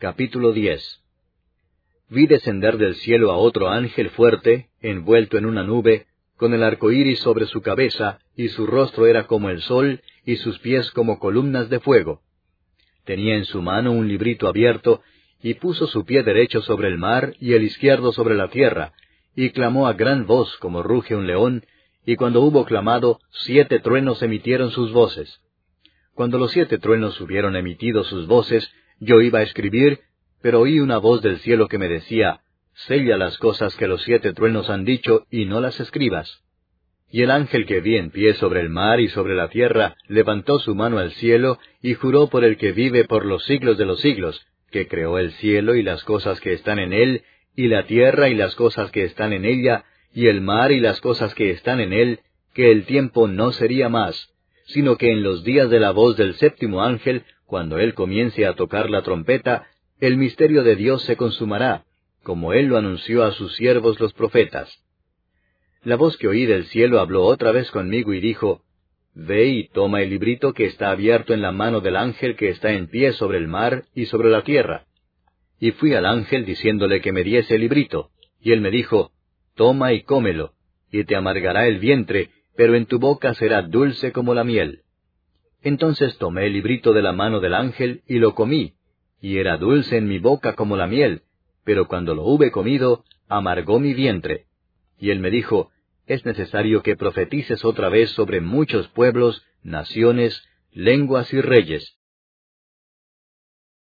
Capítulo 10. Vi descender del cielo a otro ángel fuerte, envuelto en una nube, con el arco iris sobre su cabeza, y su rostro era como el sol, y sus pies como columnas de fuego. Tenía en su mano un librito abierto, y puso su pie derecho sobre el mar, y el izquierdo sobre la tierra, y clamó a gran voz como ruge un león, y cuando hubo clamado, 7 truenos emitieron sus voces. Cuando los 7 truenos hubieron emitido sus voces, yo iba a escribir, pero oí una voz del cielo que me decía, «Sella las cosas que los 7 truenos han dicho, y no las escribas». Y el ángel que vi en pie sobre el mar y sobre la tierra, levantó su mano al cielo, y juró por el que vive por los siglos de los siglos, que creó el cielo y las cosas que están en él, y la tierra y las cosas que están en ella, y el mar y las cosas que están en él, que el tiempo no sería más, sino que en los días de la voz del 7º ángel, cuando él comience a tocar la trompeta, el misterio de Dios se consumará, como él lo anunció a sus siervos los profetas. La voz que oí del cielo habló otra vez conmigo y dijo, «Ve y toma el librito que está abierto en la mano del ángel que está en pie sobre el mar y sobre la tierra». Y fui al ángel diciéndole que me diese el librito, y él me dijo, «Toma y cómelo, y te amargará el vientre, pero en tu boca será dulce como la miel». Entonces tomé el librito de la mano del ángel y lo comí, y era dulce en mi boca como la miel, pero cuando lo hube comido, amargó mi vientre. Y él me dijo, «Es necesario que profetices otra vez sobre muchos pueblos, naciones, lenguas y reyes».